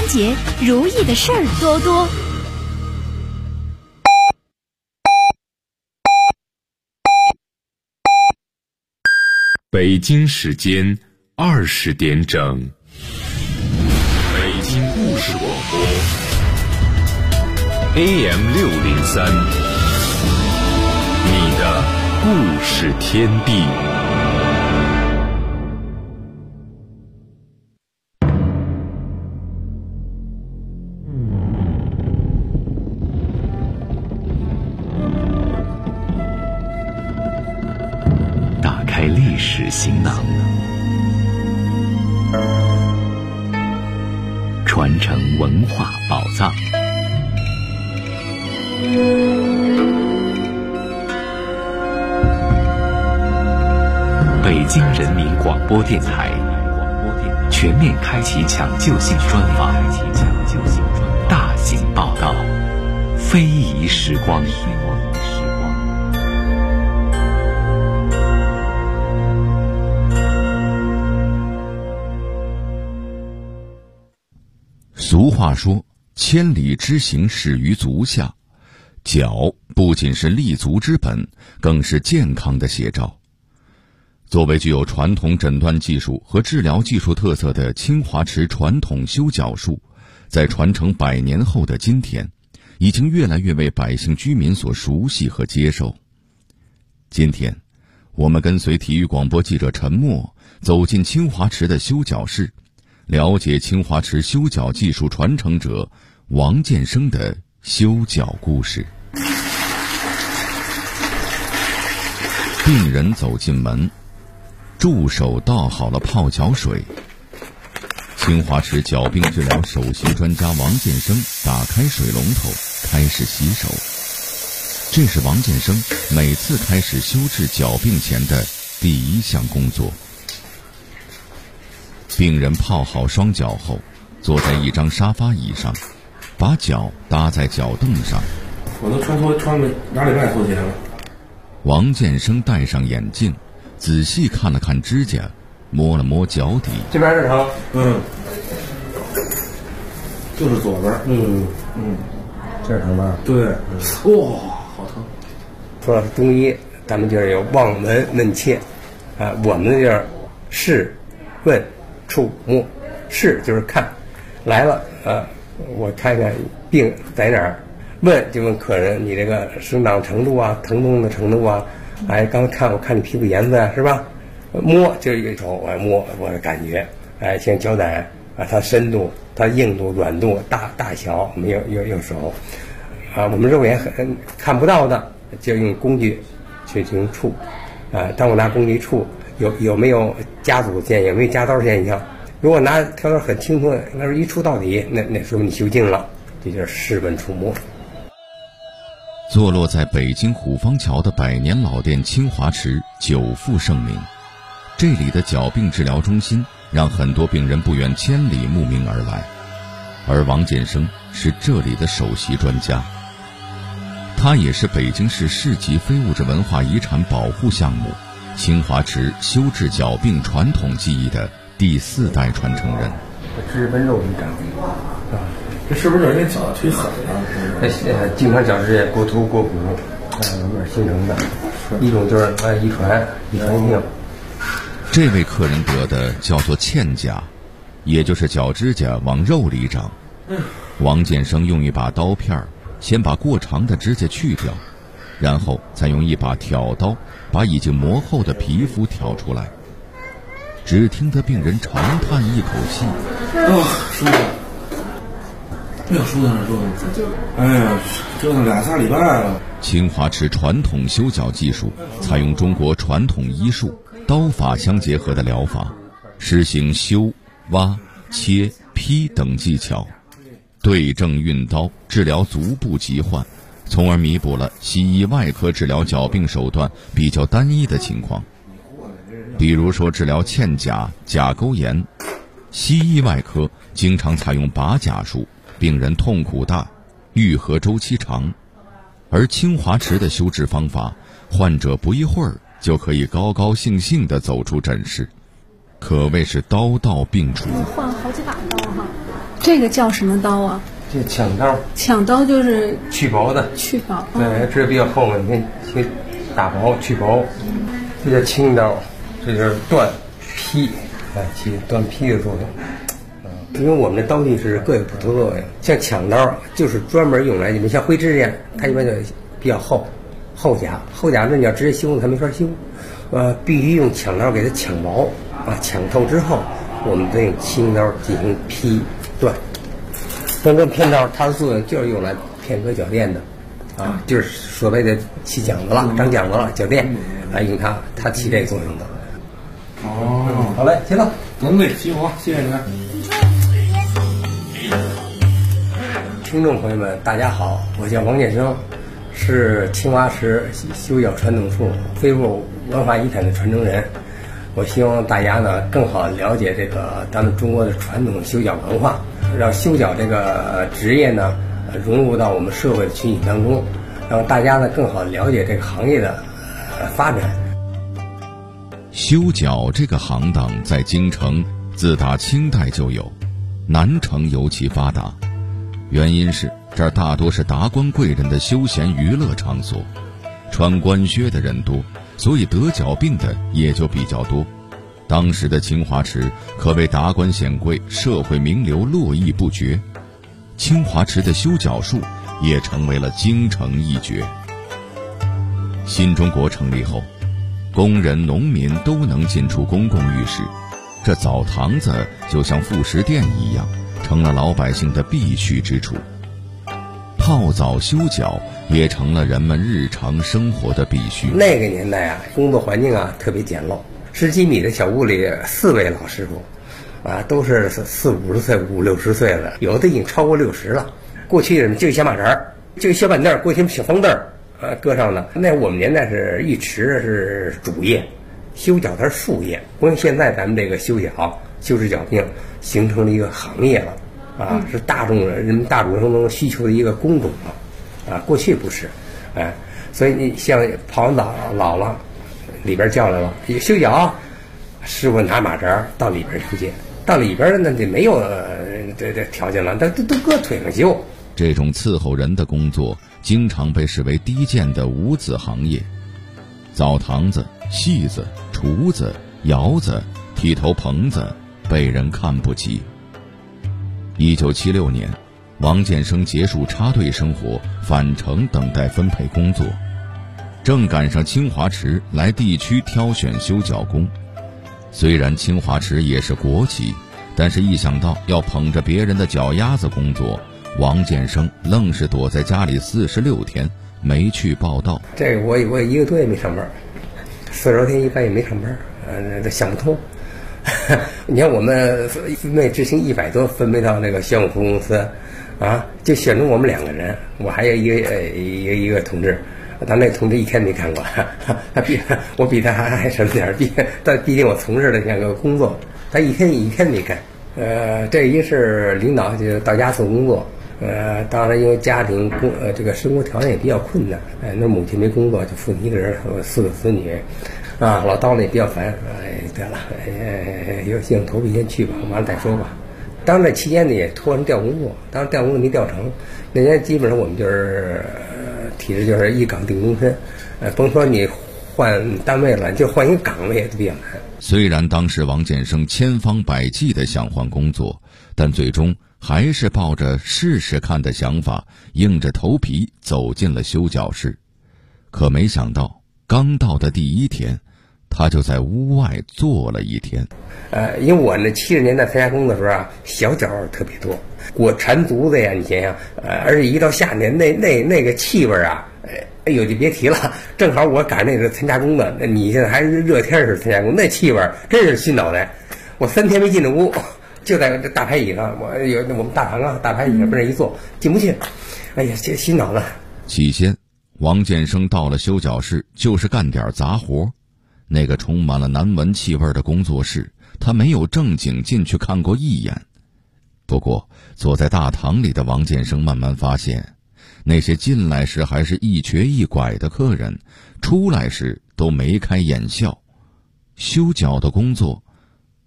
节，如意的事儿多多。 北京时间20点整，北京故事广播 AM603，你的故事天地。 历史行囊，传承文化宝藏。北京人民广播电台全面开启抢救性专访，大型报道，非遗时光。 俗话说，千里之行始于足下。脚不仅是立足之本，更是健康的写照。作为具有传统诊断技术和治疗技术特色的清华池传统修脚术，在传承100年后的今天，已经越来越为百姓居民所熟悉和接受。今天，我们跟随体育广播记者陈默走进清华池的修脚室，了解清华池修脚技术传承者王建生的修脚故事。病人走进门，助手倒好了泡脚水。清华池脚病治疗首席专家王建生打开水龙头，开始洗手。这是王建生每次开始修治脚病前的第一项工作。病人泡好双脚后，坐在一张沙发椅上，把脚搭在脚凳上。 我都穿了2礼拜拖鞋了。 王建生戴上眼镜，仔细看了看指甲，摸了摸脚底。 这边是疼，就是左边， 这儿疼吧？ 对，哇，好疼。 说到中医，咱们就是有望闻问切，我们就是视、问、触、摸。视就是看，来了，我看看病在哪儿。问就问客人，你这个生长程度啊，疼痛的程度啊，刚才我看你皮肤颜色是吧？摸就是一个手，我摸我的感觉，像脚胆它深度、它硬度、软度、大小，我们用手，我们肉眼看不到的，就用工具去进行触，当我拿工具触，有没有夹组件，有没有夹刀现象？如果拿条刀很轻松，那是一触到底，那说明你修静了，这就是视闻触摸。 坐落在北京虎坊桥的100年老店清华池久负盛名，这里的脚病治疗中心让很多病人不远千里慕名而来，而王建生是这里的首席专家。他也是北京市市级非物质文化遗产保护项目清华池修治脚病传统技艺的第4代传承人。 脂纹肉长， 这是不是有点脚腿狠啊？ 经常脚趾过头过骨，形成的。一种就是遗传性。 这位客人得的叫做嵌甲，也就是脚指甲往肉里长。王建生用一把刀片先把过长的指甲去掉，然后再用一把挑刀把已经磨厚的皮肤挑出来。只听得病人长叹一口气： 舒服。没有舒坦了，哎呀，折腾2-3礼拜了。 清华池传统修脚技术采用中国传统医术刀法相结合的疗法，实行修、挖、切、劈等技巧，对症运刀，治疗足部疾患，从而弥补了西医外科治疗脚病手段比较单一的情况。比如说治疗嵌甲、甲沟炎，西医外科经常采用拔甲术，病人痛苦大，愈合周期长。而清华池的修治方法，患者不一会儿就可以高高兴兴地走出诊室，可谓是刀到病除。 换好几把刀哈。 这个叫什么刀啊？ 这抢刀。 抢刀就是去薄的。 去薄。 对，这比较厚嘛，你看去打薄去薄。这叫轻刀，这就是断劈，起断劈的作用。因为我们的刀具是各有不同作用，像抢刀就是专门用来，你们像灰指甲，它一般就比较厚甲那你要直接修它没法修，必须用抢刀给它抢薄抢透之后，我们再用轻刀进行劈断。像这片刀，它的作用就是用来片割脚垫的，就是所谓的起讲子了、长讲子了，脚垫用它起这个作用的。好嘞，行了， 能对，辛苦，谢谢您。 听众朋友们，大家好，我叫王建生，是青花瓷修脚传统术非物文化遗产的传承人。我希望大家呢更好了解这个咱们中国的传统修脚文化，让修脚这个职业呢融入到我们社会的群体当中，让大家呢更好了解这个行业的发展。 修脚这个行当在京城自打清代就有，南城尤其发达。原因是这儿大多是达官贵人的休闲娱乐场所，穿官靴的人多，所以得脚病的也就比较多。当时的清华池可谓达官显贵、社会名流络绎不绝，清华池的修脚术也成为了京城一绝。新中国成立后，工人、农民都能进出公共浴室，这澡堂子就像副食店一样，成了老百姓的必去之处。泡澡修脚也成了人们日常生活的必须。 那个年代工作环境特别简陋，10几米的小屋里4位老师傅都是40、50岁、50、60岁了，有的已经超过60了。过去人就一小马扎，就一小板凳，过去小方凳搁上呢。那我们年代是浴池是主业，修脚它是副业。不像现在咱们这个修脚、修治脚病形成了一个行业了是人们大众生中需求的一个工种了过去不是所以你像泡完澡老了，里边叫来了修脚，师傅拿马扎到里边去，到里边那就没有这条件了，都搁腿上修。 这种伺候人的工作经常被视为低贱的无子行业。澡堂子、戏子、厨子、窑子、剃头棚子被人看不起。1976年，王建生结束插队生活，返城等待分配工作，正赶上清华池来地区挑选修脚工。虽然清华池也是国企，但是一想到要捧着别人的脚丫子工作，王建生愣是躲在家里46天没去报道。 这个我1个多月没上班，40多天一般也没上班，这想不通。你看我们分配执行100多分配到那个项目服务公司就选中我们2个人，我还有一个同志，咱那同志一天没看过，我比他还省点，毕竟我从事的那个工作，他一天没干。这一是领导就到家做工作，当然因为家庭这个生活条件也比较困难，那母亲没工作，就父亲一个人，4个子女。老刀呢也比较烦，得了，有硬头皮先去吧，完了再说吧。当这期间呢也托人调工作，当然调工作没调成，那年基本上我们就是体制就是一岗定终身，甭说你换单位了，就换一个岗位也比较难。 虽然当时王建生千方百计地想换工作，但最终还是抱着试试看的想法，硬着头皮走进了修脚室。可没想到刚到的第1天，他就在屋外坐了1天。 因为我那70年代参加工的时候小脚特别多，裹缠足的呀，你想想，而且一到夏天那个气味哎呦就别提了。正好我赶那个参加工的，你现在还是热天时参加工，那气味真是熏脑袋。我3天没进这屋，就在这大排椅上，我们大堂大排椅上不是一坐进不去，哎呀这熏脑子。 起先王建生到了修脚室就是干点杂活，那个充满了难闻气味的工作室，他没有正经进去看过一眼。不过坐在大堂里的王建生慢慢发现，那些进来时还是一瘸一拐的客人，出来时都眉开眼笑。修脚的工作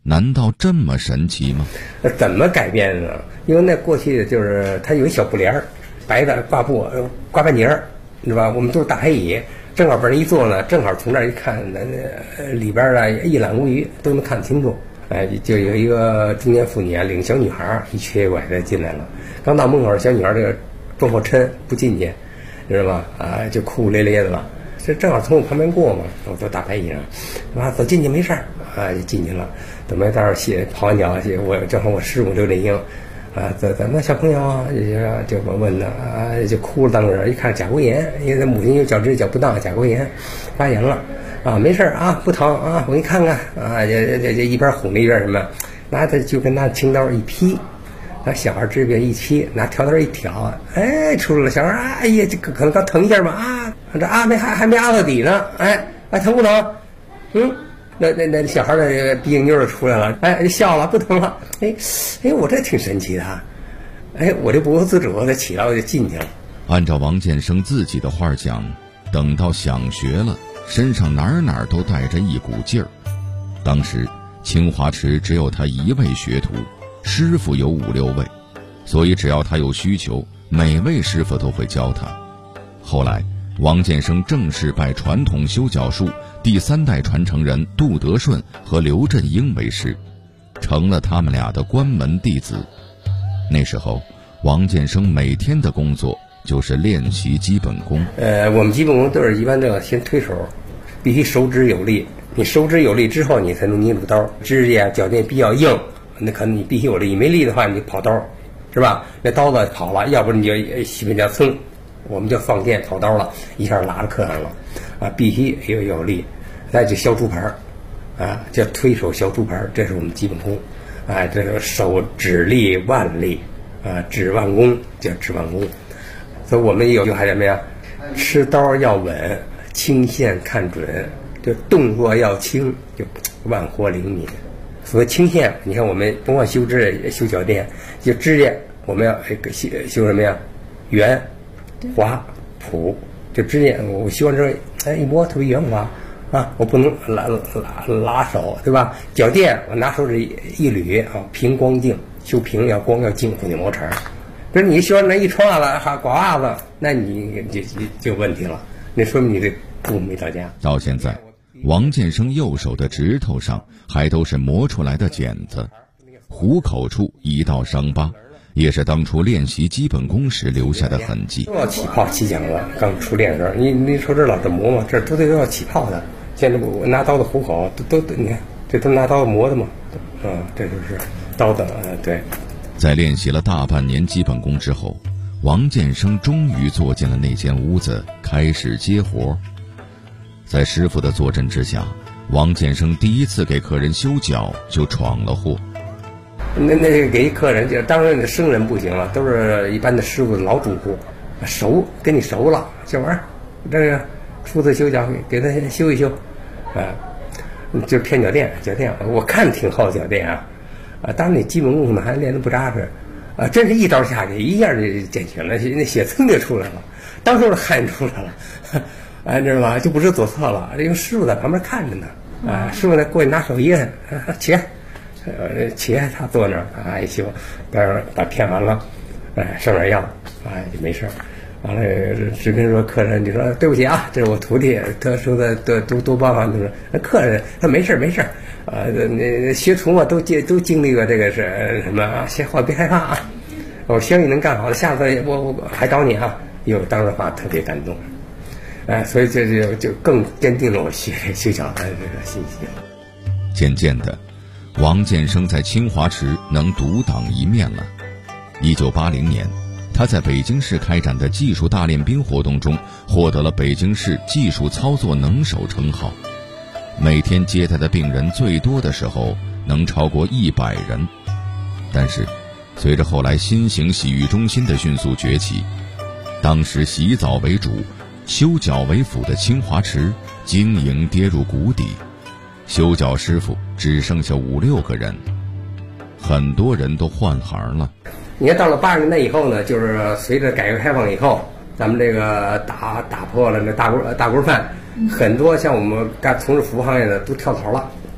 难道这么神奇吗？ 怎么改变呢？因为那过去就是它有一小布帘儿，白的挂布挂半截儿，是吧？我们都是大黑椅，正好往那一坐呢，正好从那儿一看，里边啊一览无余，都能看清楚。就有一个中年妇女啊，领小女孩一瘸一拐的进来了。刚到门口，小女孩这个装破嗔不进去，知道吧？就哭哭咧咧的了。这正好从我旁边过嘛，我坐大白椅上，走进去没事儿就进去了。等到这儿泡完脚，我正好我师傅刘振英怎么小朋友啊？就我问他就哭了，当时一看甲沟炎，因为他母亲有脚趾脚不当，甲沟炎发炎了。没事不疼我给你看看这一边哄着一边什么，拿他就跟拿青刀一劈，拿小孩这边一劈，拿条刀一挑，出来了。小孩哎呀，这可能刚疼一下嘛这还没压到底呢，疼不疼？那小孩的鼻影妞就出来了，笑了，不疼了。我这挺神奇的我这不由自主的起来我就进去了。 按照王建生自己的话讲，等到想学了，身上哪儿都带着一股劲儿。当时清华池只有他一位学徒，师傅有5、6位，所以只要他有需求，每位师傅都会教他。后来王建生正式拜传统修脚术第3代传承人杜德顺和刘振英为师，成了他们俩的关门弟子。那时候王建生每天的工作就是练习基本功。 我们基本功都是一般都要先推手，必须手指有力。你手指有力之后，你才能捏住刀。指甲脚垫比较硬，那可能你必须有力。你没力的话，你跑刀，是吧？那刀子跑了，要不你就西门叫蹭，我们就放电跑刀了，一下拉着客上了必须有力。再就削竹盘叫推手削竹盘，这是我们基本功这个手指力腕力指腕功叫指腕功。所以我们有还什么呀？吃刀要稳，轻线看准，就动作要轻，就万活灵敏。所谓轻线，你看我们甭管修指甲、修脚垫，就指甲我们要修什么呀？圆、滑、普。就指甲我修完之后，一摸特别圆滑我不能拉手，对吧？脚垫我拿手指一捋平光净，修平要光要净，不能磨茬。比如你修完那一穿袜子刮袜子，那你就有问题了，那说明你这步没到家。 到现在，王建生右手的指头上还都是磨出来的茧子，虎口处一道伤疤，也是当初练习基本功时留下的痕迹。 都要起泡起茧子，刚出练的时候，你说这老这磨嘛，这都得要起泡的。现在我拿刀的虎口都你看，这都拿刀磨的嘛，这就是刀的对。 在练习了大半年基本功之后，王建生终于坐进了那间屋子，开始接活。在师傅的坐镇之下，王建生第一次给客人修脚就闯了祸。 那给客人就当然生人不行了，都是一般的师傅老主顾，熟跟你熟了，小玩这个初次修脚给他修一修就骗脚垫，我看挺好脚垫当然你基本功可能还练得不扎实真是一招下去一下就健全了，那血蹭就出来了，当时汗出来了知道吧？就不是左侧了，因为师傅在旁边看着呢师傅在过去拿手一摁起他坐那儿一修，待会儿把骗完了上点药就没事儿。完了只跟说客人，你说对不起这是我徒弟，他说的多帮忙，就是客人他没事那学徒嘛都经历过这个是什么闲话别害怕我相信能干好的，下次我还找你有当时话特别感动所以这就更坚定了我学脚的这个信心。 渐渐的，王建生在清华池能独当一面了。1980年，他在北京市开展的技术大练兵活动中，获得了北京市技术操作能手称号。每天接待的病人最多的时候能超过100人。但是随着后来新型洗浴中心的迅速崛起，当时洗澡为主修脚为辅的清华池经营跌入谷底，修脚师傅只剩下5、6个人，很多人都换行了。 你看到了80年代以后呢，就是随着改革开放以后，咱们这个打破了那大锅饭，很多像我们从事服务行业的都跳槽了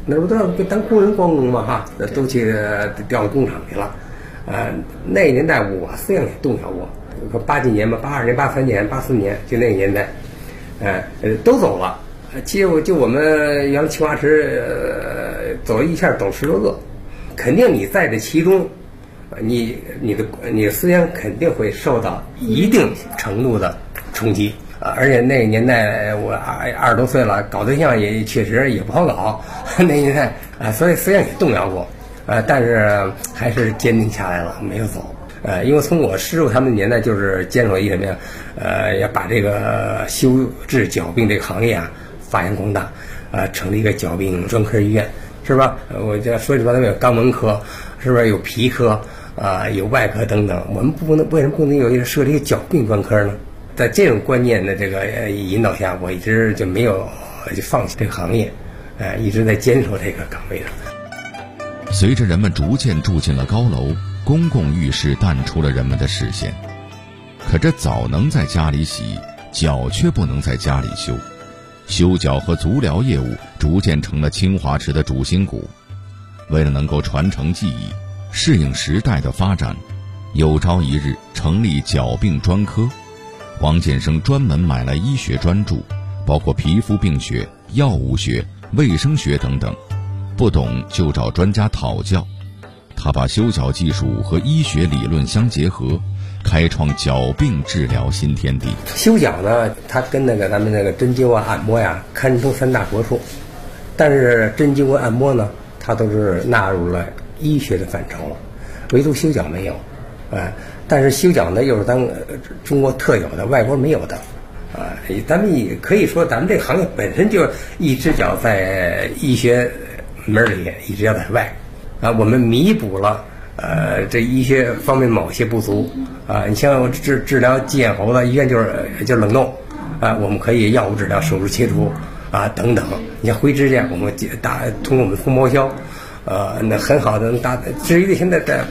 那不都要当工人光工嘛哈，都去调到工厂去了。那个年代我思想也动摇过，80几年吧，82年、83年、84年，就那个年代，都走了。其实就我们原来清华池，走一下走10多个，肯定你在这其中，你的思想肯定会受到一定程度的冲击。而且那个年代我20多岁了，搞对象也确实也不好搞，那年代所以思想也动摇过，但是还是坚定下来了，没有走。因为从我师傅他们年代就是坚守一什么呀，要把这个修治脚病这个行业啊发扬光大，成立一个脚病专科医院，是吧？我就说起来，有肛门科，是不是有皮科有外科等等？我们为什么不能设立一个脚病专科呢？在这种观念的这个引导下，我一直就没有就放弃这个行业，一直在坚守这个岗位上。 随着人们逐渐住进了高楼，公共浴室淡出了人们的视线。可这澡能在家里洗，脚却不能在家里修。修脚和足疗业务逐渐成了清华池的主心骨。为了能够传承技艺，适应时代的发展，有朝一日成立脚病专科。王建生专门买了医学专著，包括皮肤病学、药物学、卫生学等等，不懂就找专家讨教。他把修脚技术和医学理论相结合，开创脚病治疗新天地。 修脚呢，它跟咱们针灸按摩呀，堪称3大国术。但是针灸按摩呢，它都是纳入了医学的范畴了，唯独修脚没有。但是修脚呢，又是中国特有的，外国没有的。咱们也可以说，咱们这个行业本身就一只脚在医学门里，一只脚在外。我们弥补了这医学方面某些不足。你像我治疗鸡眼喉的医院就是冷冻，我们可以药物治疗、手术切除等等。你像灰指甲，我们通过我们封包销。那很好的能至于现在在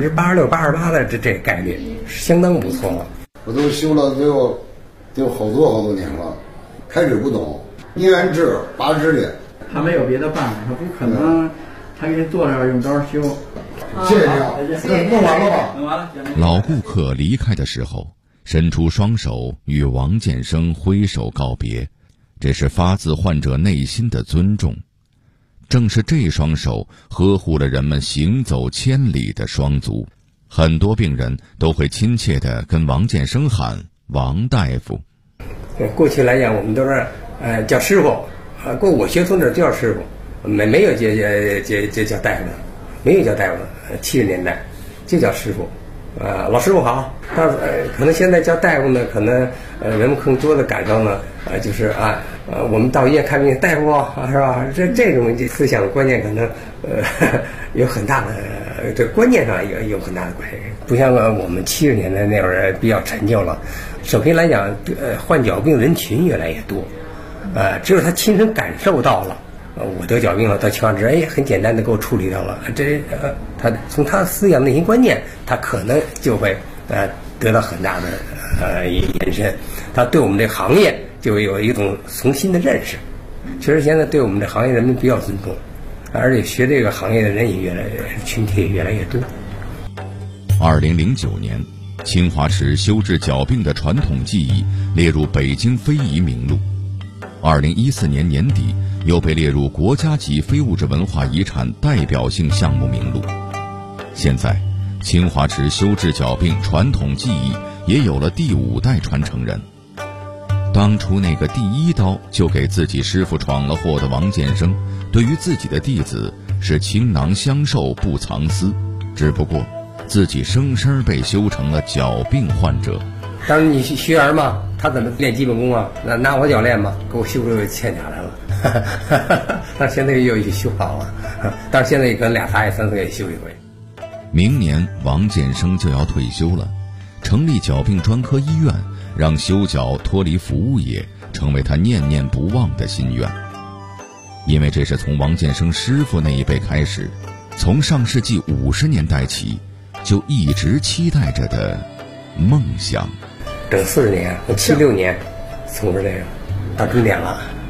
86%、88%的这概率是相当不错了。 我都修了得有好多年了，开始不懂，宁愿治拔指甲。 他没有别的办法，他不可能，他给你坐那儿用刀修。 谢谢你，弄完了吧？ 弄完了。 老顾客离开的时候，伸出双手与王建生挥手告别，这是发自患者内心的尊重。正是这双手呵护了人们行走千里的双足，很多病人都会亲切地跟王建生喊王大夫。 过去来讲，我们都是叫师傅，过我学从这叫师傅，没有叫大夫的，没有叫大夫的，70年代就叫师傅。老师傅好。但是可能现在叫大夫呢，可能人们更多的感受呢，就是我们到医院看病，大夫是吧？这种思想观念可能有很大的这观念上有很大的关系。不像我们70年代那会儿比较陈旧了。首先来讲，患脚病人群越来越多，只有他亲身感受到了。我得脚病了，到清华池，很简单的给我处理掉了。他从他思想内心观念，他可能就会得到很大的延伸。他对我们这个行业就有一种重新的认识。确实，现在对我们这行业人们比较尊重，而且学这个行业的人也群体也越来越多。 2009年，清华池修治脚病的传统技艺列入北京非遗名录。2014年年底，又被列入国家级非物质文化遗产代表性项目名录。现在，清华池修治脚病传统技艺也有了第5代传承人。当初那个第1刀就给自己师傅闯了祸的王建生，对于自己的弟子是倾囊相授不藏私，只不过自己生生被修成了脚病患者。 当然你学员嘛，他怎么练基本功啊？拿我脚练嘛，给我修出欠下来了。但现在又修好了，但是现在也可能2、3月、3、4月修一回。 明年王建生就要退休了，成立脚病专科医院，让修脚脱离服务业，成为他念念不忘的心愿。因为这是从王建生师傅那一辈开始，从上世纪50年代起，就一直期待着的梦想。 整40年，76年从事这个，到终点了。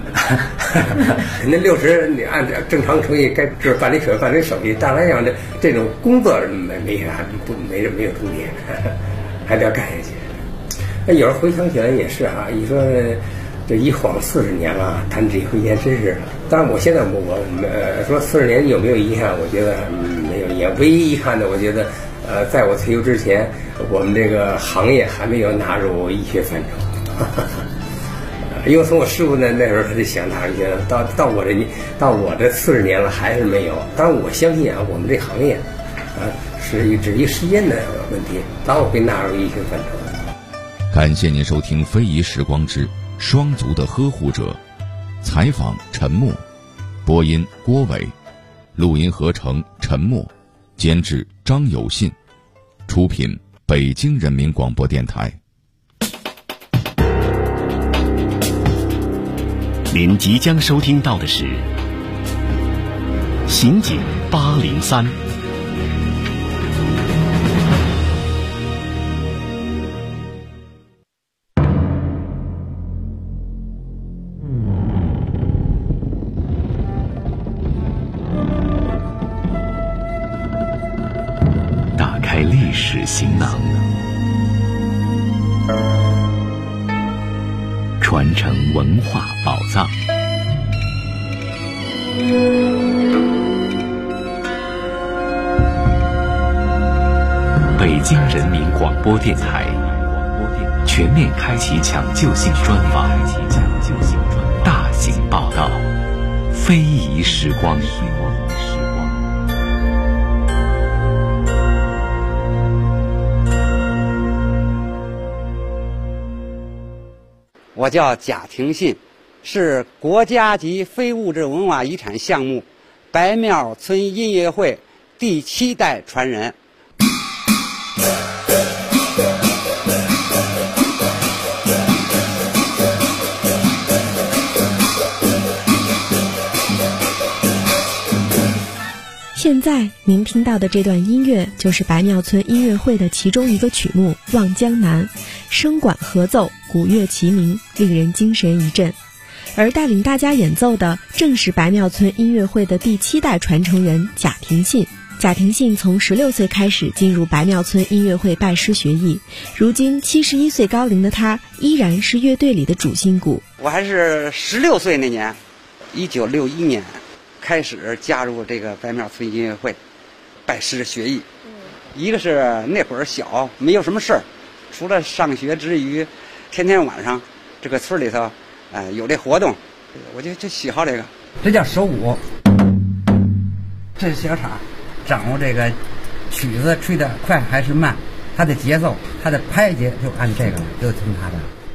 那60你按正常程序该就是办理办理手续，当然讲这种工作没有终点，还得要干下去。那有时候回想起来也是啊，你说这一晃40年了，谈这回忆还真是。当然我现在我说40年有没有遗憾，我觉得没有遗憾。唯一遗憾的，我觉得在我退休之前，我们这个行业还没有纳入医学范畴。因为从我师傅那时候他就想纳入医学，到我这40年了还是没有。当然我相信啊，我们这行业只是一时间的问题，早晚会纳入医学范畴。 感谢您收听《非遗时光之双足的呵护者》，采访陈默，播音郭伟，录音合成陈默，监制张有信，出品北京人民广播电台。 您即将收听到的是《刑警803》。打开历史行囊，传承文化宝藏。北京人民广播电台全面开启抢救性专访，大型报道，非遗时光。 我叫贾廷信，是国家级非物质文化遗产项目白庙村音乐会第7代传人。 现在您听到的这段音乐就是白庙村音乐会的其中一个曲目《望江南》，声管合奏，鼓乐齐鸣，令人精神一振。而带领大家演奏的正是白庙村音乐会的第7代传承人贾廷信。贾廷信从16岁开始进入白庙村音乐会拜师学艺，如今71岁高龄的他依然是乐队里的主心骨。 我还是16岁那年，1961年开始加入这个白庙村音乐会，拜师学艺。一个是那会儿小，没有什么事儿，除了上学之余，天天晚上这个村里头，有这活动，我就喜好这个。这叫手鼓，这是小叉，掌握这个曲子吹得快还是慢，它的节奏，它的拍节就按这个，就听它的。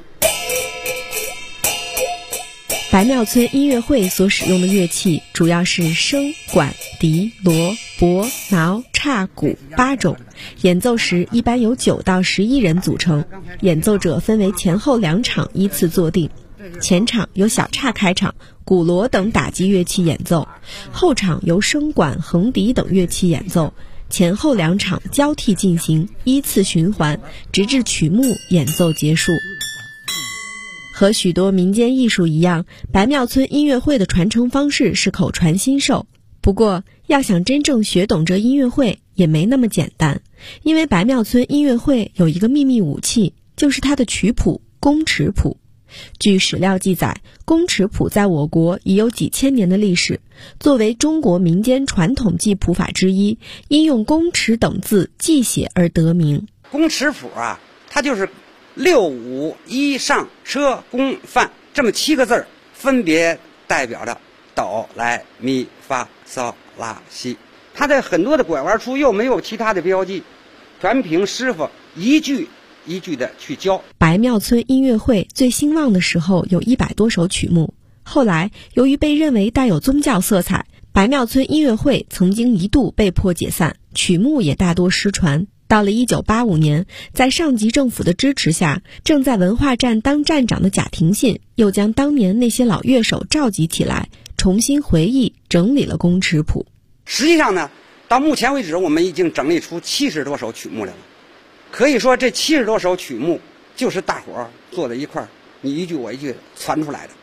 白庙村音乐会所使用的乐器主要是笙、管、笛、锣、钹、挠、叉、鼓8种，演奏时一般由9到11人组成，演奏者分为前后2场依次坐定，前场由小叉开场，鼓锣等打击乐器演奏，后场由笙管、横笛等乐器演奏，前后2场交替进行，依次循环，直至曲目演奏结束。和许多民间艺术一样，白庙村音乐会的传承方式是口传心授。不过，要想真正学懂这音乐会也没那么简单，因为白庙村音乐会有一个秘密武器，就是它的曲谱宫尺谱。据史料记载，宫尺谱在我国已有几千年的历史，作为中国民间传统记谱法之一，因用宫尺等字记写而得名。 宫尺谱啊，它就是6、5、1上车宫范这么7个字，分别代表着哆来咪发嗦拉西。它的很多的拐弯处又没有其他的标记，全凭师傅一句一句的去教。 白庙村音乐会最兴旺的时候有100多首曲目，后来由于被认为带有宗教色彩，白庙村音乐会曾经一度被迫解散，曲目也大多失传。到了1985年，在上级政府的支持下，正在文化站当站长的贾廷信又将当年那些老乐手召集起来，重新回忆整理了宫尺谱。 实际上呢，到目前为止我们已经整理出70多首曲目来了。可以说这70多首曲目就是大伙儿坐在一块儿，你一句我一句传出来的。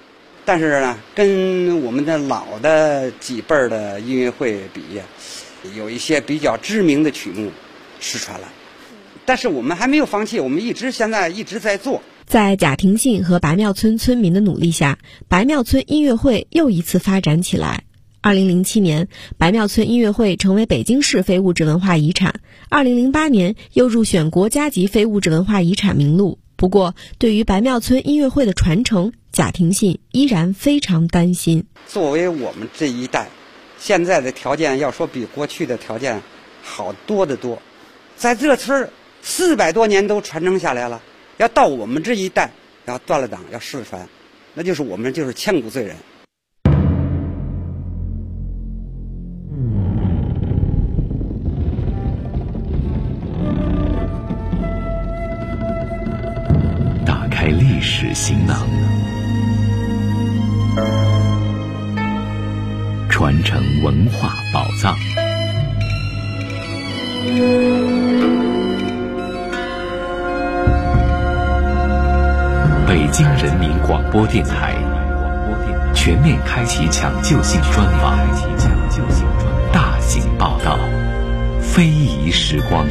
但是呢，跟我们的老的几辈儿的音乐会比，有一些比较知名的曲目失传了。但是我们还没有放弃，我们现在一直在做。 在贾廷信和白庙村村民的努力下，白庙村音乐会又一次发展起来。2007年，白庙村音乐会成为北京市非物质文化遗产。2008年又入选国家级非物质文化遗产名录。不过，对于白庙村音乐会的传承，贾廷信依然非常担心。 作为我们这一代，现在的条件要说比过去的条件好多得多。在这村儿400多年都传承下来了，要到我们这一代要断了档，要失传，那就是我们就是千古罪人。 打开历史行囊，传承文化宝藏。北京人民广播电台全面开启抢救性专访，大型报道，非遗时光。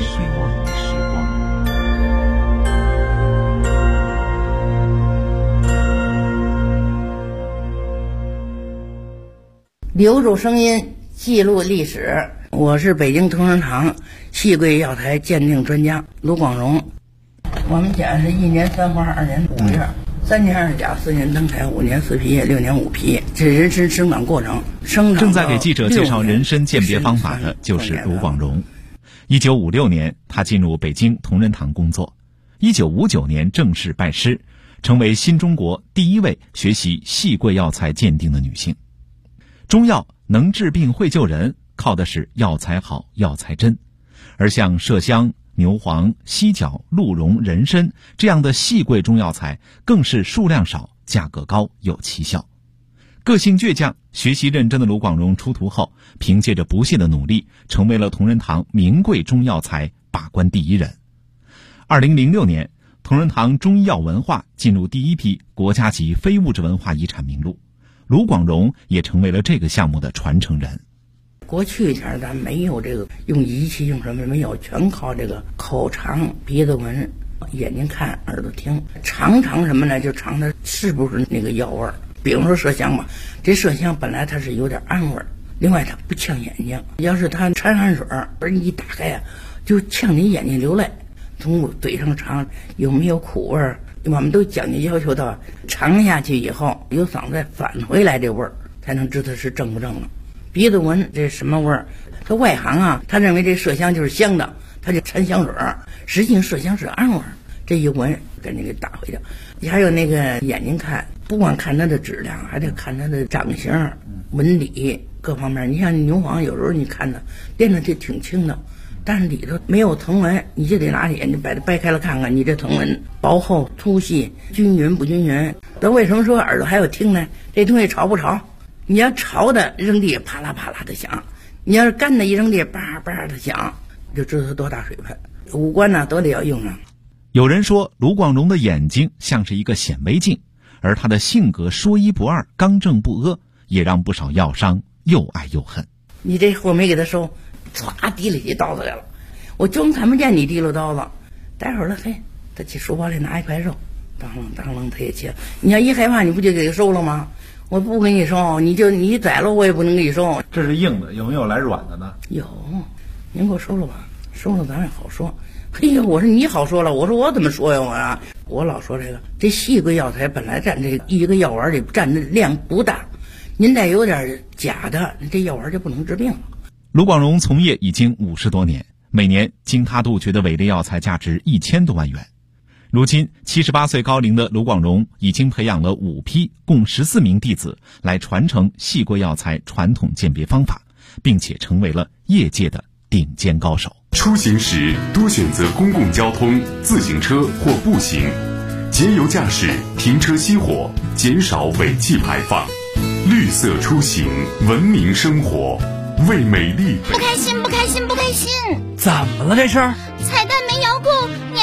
留住声音，记录历史。我是北京同仁堂戏柜药材鉴定专家卢广荣。我们家是1年3花2年5月，3年2甲4年登台5年4批6年5批，这人参生长过程。 正在给记者介绍人参鉴别方法的就是卢广荣。1956年，他进入北京同仁堂工作。1959年正式拜师，成为新中国第一位学习戏柜药材鉴定的女性。中药能治病会救人，靠的是药材好药材真，而像麝香、牛黄、犀角、鹿茸、人参这样的细贵中药材更是数量少、价格高、有奇效。个性倔强、学习认真的卢广荣出徒后，凭借着不懈的努力，成为了同仁堂名贵中药材把关第一人。2006年，同仁堂中医药文化进入第一批国家级非物质文化遗产名录，卢广荣也成为了这个项目的传承人。 过去前咱没有这个用仪器用什么没有，全靠这个口尝、鼻子闻、眼睛看、耳朵听，尝什么呢？就尝它是不是那个药味儿。比如说麝香吧，这麝香本来它是有点氨味儿，另外它不呛眼睛。要是它掺汗水，而你一打开啊，就呛你眼睛流泪。从嘴上尝有没有苦味儿，我们都讲究要求到尝下去以后，有嗓子返回来这味儿，才能知道是正不正了。鼻子闻这什么味儿？他外行啊，他认为这麝香就是香的，他就掺香水儿，实际上麝香是氨味儿。这一闻给你给打回去。还有那个眼睛看，不光看它的质量，还得看它的长相、纹理各方面。你像牛黄，有时候你看它练的就挺轻的，但是里头没有藤纹，你就得拿眼睛把它掰开了看看，你这藤纹薄厚、粗细、均匀不均匀。那为什么说耳朵还有听呢？这东西潮不潮？你要潮的扔地啪啦啪啦的响，你要是干的一扔地叭叭的响，就知道它多大水分。五官呢都得要用上。 有人说卢广荣的眼睛像是一个显微镜，而他的性格说一不二、刚正不阿，也让不少药商又爱又恨。 你这货没给他收，唰提了起刀子来了，我装看不见你提溜刀子。待会儿了，嘿，他去书包里拿一块肉，当啷当啷他也切。你要一害怕，你不就给他收了吗？我不给你收，你宰了我也不能给你收。 这是硬的，有没有来软的呢？ 有，您给我收了吧，收了咱也好说。嘿呀，我说你好说了，我说我怎么说呀？我老说这细贵药材本来占这一个药丸里占的量不大，您再有点假的，这药丸就不能治病了。 卢广荣从业已经50多年，每年经他杜绝的伪劣药材价值1000多万元。如今78岁高龄的卢广荣已经培养了5批共14名弟子来传承细贵药材传统鉴别方法，并且成为了业界的顶尖高手。 出行时多选择公共交通、自行车或步行，节油驾驶，停车熄火，减少尾气排放，绿色出行，文明生活，为美丽。 不开心，不开心，不开心！ 怎么了这是？ 彩蛋没摇过，年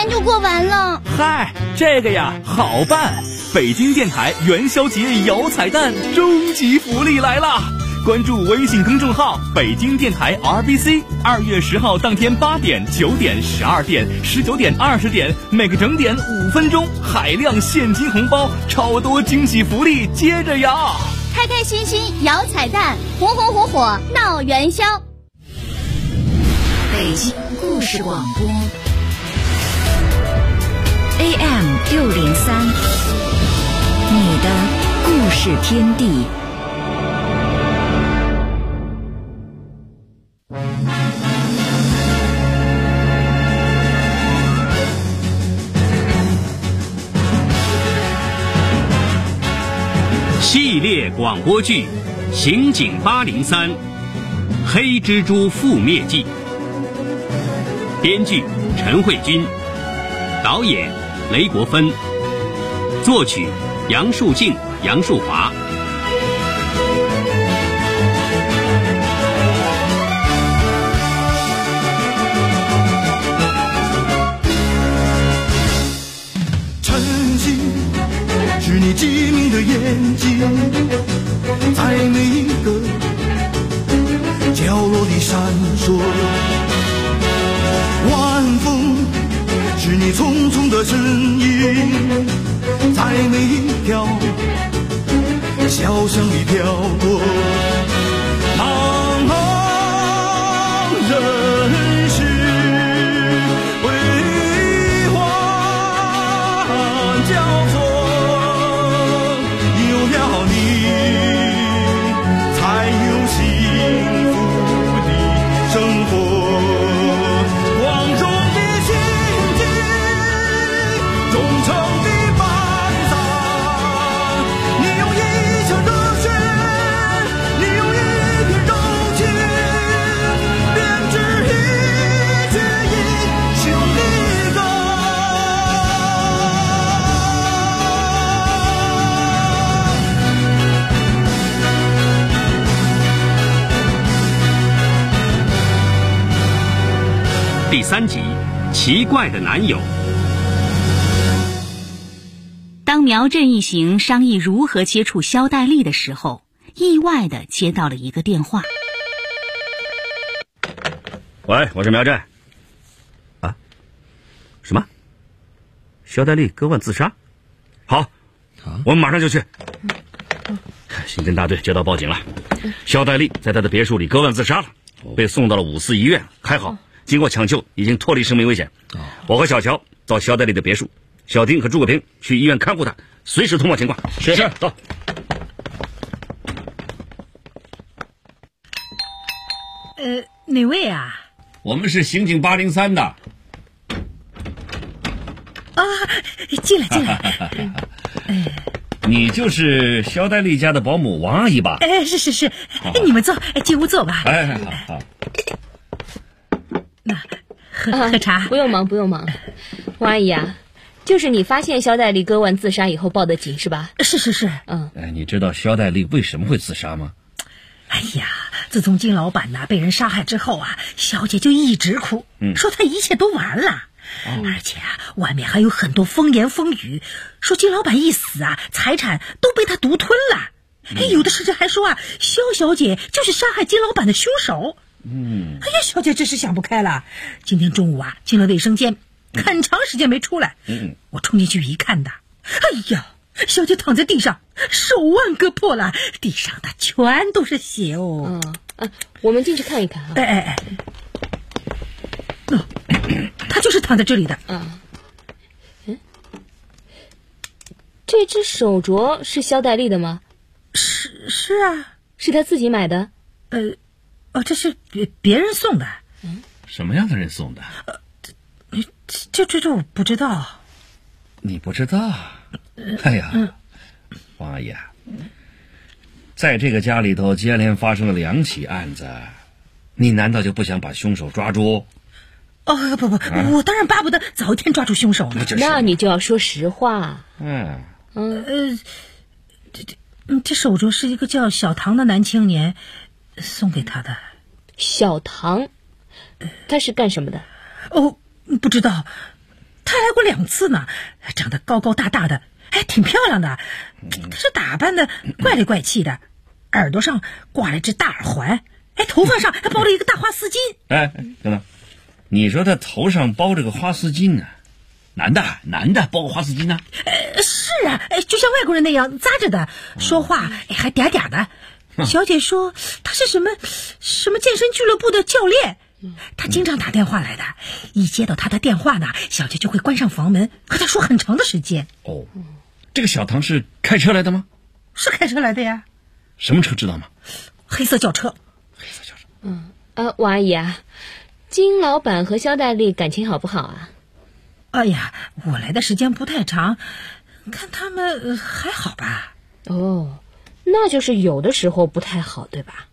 天就过完了。 嗨，这个呀好办，北京电台元宵节摇彩蛋终极福利来了！关注微信公众号北京电台 RBC，2月10号当天8点、9点、12点、19点、20点，每个整点5分钟，海量现金红包，超多惊喜福利接着摇， 开开心心摇彩蛋，红红火火闹元宵。 北京故事广播 AM603，你的故事天地。 系列广播剧《刑警803：黑蜘蛛覆灭记》，编剧陈慧君，导演雷国芬，作曲杨树静、杨树华。 是你机敏的眼睛，在每一个角落里闪烁。晚风是你匆匆的身影，在每一条小巷里飘过。茫茫人世辉煌交错， 第3集，奇怪的男友。 当苗振一行商议如何接触肖黛丽的时候，意外地接到了一个电话。 喂，我是苗振。啊？什么？肖黛丽割腕自杀？好，我们马上就去。刑侦大队接到报警了，肖黛丽在她的别墅里割腕自杀了，被送到了5四医院开好。经过抢救，已经脱离生命危险。我和小乔到肖黛丽的别墅，小丁和诸葛平去医院看护她，随时通报情况。是，走。 哪位啊？ 我们是刑警803的。 啊，进来。 你就是肖黛丽家的保姆王阿姨吧？ 是，你们坐，进屋坐吧。 好。 那喝茶。 不用忙。王阿姨啊，就是你发现肖黛丽割腕自杀以后报的警是吧？ 是。 你知道肖黛丽为什么会自杀吗？ 哎呀，自从金老板被人杀害之后啊，小姐就一直哭，说她一切都完了。而且外面还有很多风言风语，说金老板一死啊，财产都被他独吞了。有的事情还说啊，肖小姐就是杀害金老板的凶手。哎呀，小姐真是想不开了。今天中午啊，进了卫生间，很长时间没出来。我冲进去一看的，哎呀，小姐躺在地上，手腕割破了，地上的全都是血哦。 我们进去看一看啊。 她就是躺在这里的。 这只手镯是肖黛丽的吗？ 是啊。 是她自己买的？ 这是别人送的。 什么样的人送的？ 这我不知道。 你不知道？哎呀，王阿姨，在这个家里头接连发生了2起案子，你难道就不想把凶手抓住？ 不，我当然巴不得早一天抓住凶手呢。 那你就要说实话。 这手镯是一个叫小唐的男青年送给他的。 小唐，他是干什么的？ 不知道。 他来过2次呢，长得高高大大的，挺漂亮的。可是打扮的怪里怪气的，耳朵上挂了一只大耳环，头发上还包了一个大花丝巾。 等等，你说他头上包着个花丝巾呢？男的包个花丝巾呢？ 是啊，就像外国人那样扎着的，说话还嗲嗲的。小姐说他是什么健身俱乐部的教练，他经常打电话来的，一接到他的电话呢，小姐就会关上房门和他说很长的时间。 哦，这个小唐是开车来的吗？ 是开车来的呀。 什么车知道吗？ 黑色轿车。 王阿姨啊，金老板和肖代丽感情好不好啊？ 哎呀，我来的时间不太长，看他们还好吧。 哦，那就是有的时候不太好，对吧？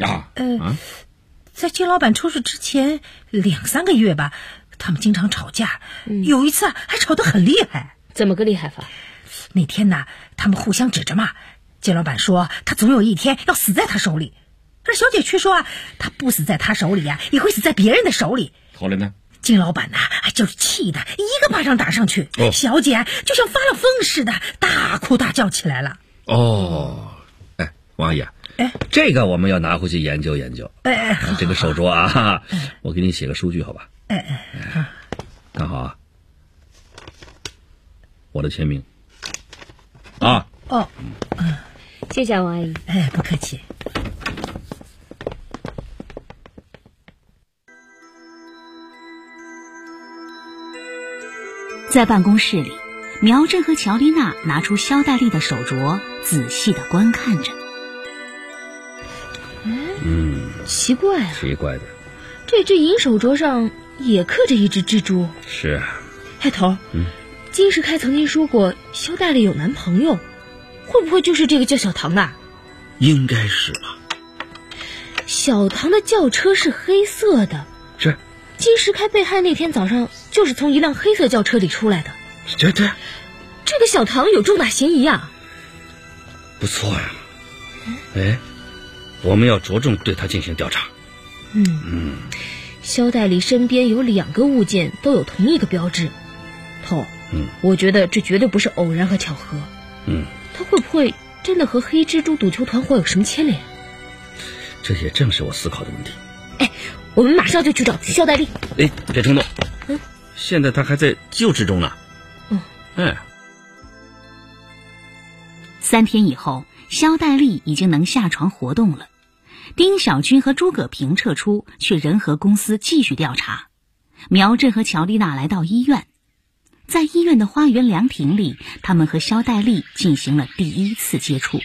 在金老板出事之前2-3个月吧，他们经常吵架，有一次还吵得很厉害。 怎么个厉害法？ 那天呢，他们互相指着骂，金老板说他总有一天要死在他手里，而小姐却说他不死在他手里也会死在别人的手里。 后来呢？ 金老板就是气的一个巴掌打上去，小姐就像发了疯似的大哭大叫起来了。 王阿姨，这个我们要拿回去研究研究。这个手镯啊，我给你写个数据好吧？看好啊，我的签名啊。 谢谢王阿姨。 不客气。 在办公室里，苗振和乔丽娜拿出肖代丽的手镯，仔细地观看着。 奇怪的， 这只银手镯上也刻着一只蜘蛛。 是啊。 头，金世开曾经说过肖代丽有男朋友，会不会就是这个叫小唐的？ 应该是吧。 小唐的轿车是黑色的。 是。 金世开被害那天早上就是从一辆黑色轿车里出来的。 对， 这个小唐有重大嫌疑啊。 不错呀。我们要着重对他进行调查。 肖代丽身边有2个物件都有同一个标志。我觉得这绝对不是偶然和巧合。他会不会真的和黑蜘蛛赌球团伙有什么牵连？ 这也正是我思考的问题。 我们马上就去找肖代丽。 别冲动。现在他还在救治中呢。 3天以后，肖代丽已经能下床活动了。丁小军和诸葛平撤出，去仁和公司继续调查。苗振和乔丽娜来到医院，在医院的花园凉亭里，他们和肖代丽进行了第1次接触。